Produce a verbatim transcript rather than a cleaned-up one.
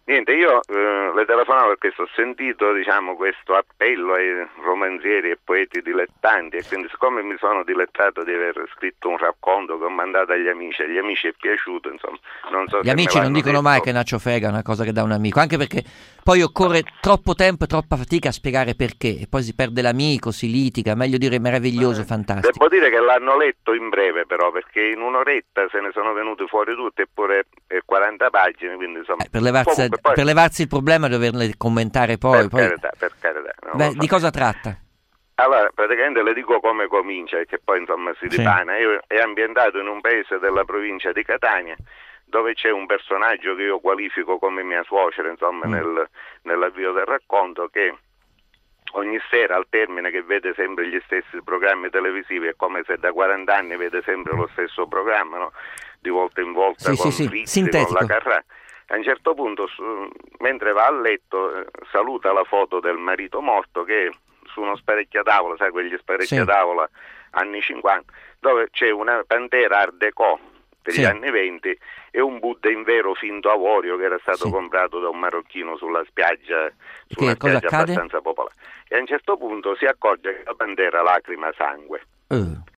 Niente, io eh, le telefonavo perché ho sentito, diciamo, questo appello ai romanzieri e poeti dilettanti, e quindi siccome mi sono dilettato di aver scritto un racconto che ho mandato agli amici, agli amici è piaciuto, insomma, non so Gli se me amici non l'hanno dicono detto. mai che Nacio Frega è una cosa che dà un amico, anche perché poi occorre troppo tempo e troppa fatica a spiegare perché, e poi si perde l'amico, si litiga, meglio dire meraviglioso, Eh, fantastico. Devo dire che l'hanno letto in breve però, perché in un'oretta se ne sono venuti fuori tutti, eppure eh, quaranta pagine, quindi insomma, Eh, per, levarsi, comunque poi, per levarsi il problema di doverle commentare poi, per poi... carità, per carità, non lo Beh, so. di cosa tratta? Allora, praticamente le dico come comincia, che poi insomma si Sì. dipana. Io, è ambientato in un paese della provincia di Catania, dove c'è un personaggio che io qualifico come mia suocera, insomma, Mm. nel, nell'avvio del racconto, che ogni sera al termine, che vede sempre gli stessi programmi televisivi, è come se da quaranta anni vede sempre lo stesso programma, no? Di volta in volta Sì, sì, con sì, Rizzi, con la sintetico. Carrà. A un certo punto, su, mentre va a letto, eh, saluta la foto del marito morto che è su uno sparecchiatavola, sai, quegli Sì, sparecchiatavola anni cinquanta, dove c'è una Pantera Art Deco degli sì, anni venti e un Buddha in vero finto avorio che era stato sì. comprato da un marocchino sulla spiaggia, E su una che cosa spiaggia accade? abbastanza popolare. E a un certo punto si accorge che la Pantera lacrima sangue. Eh.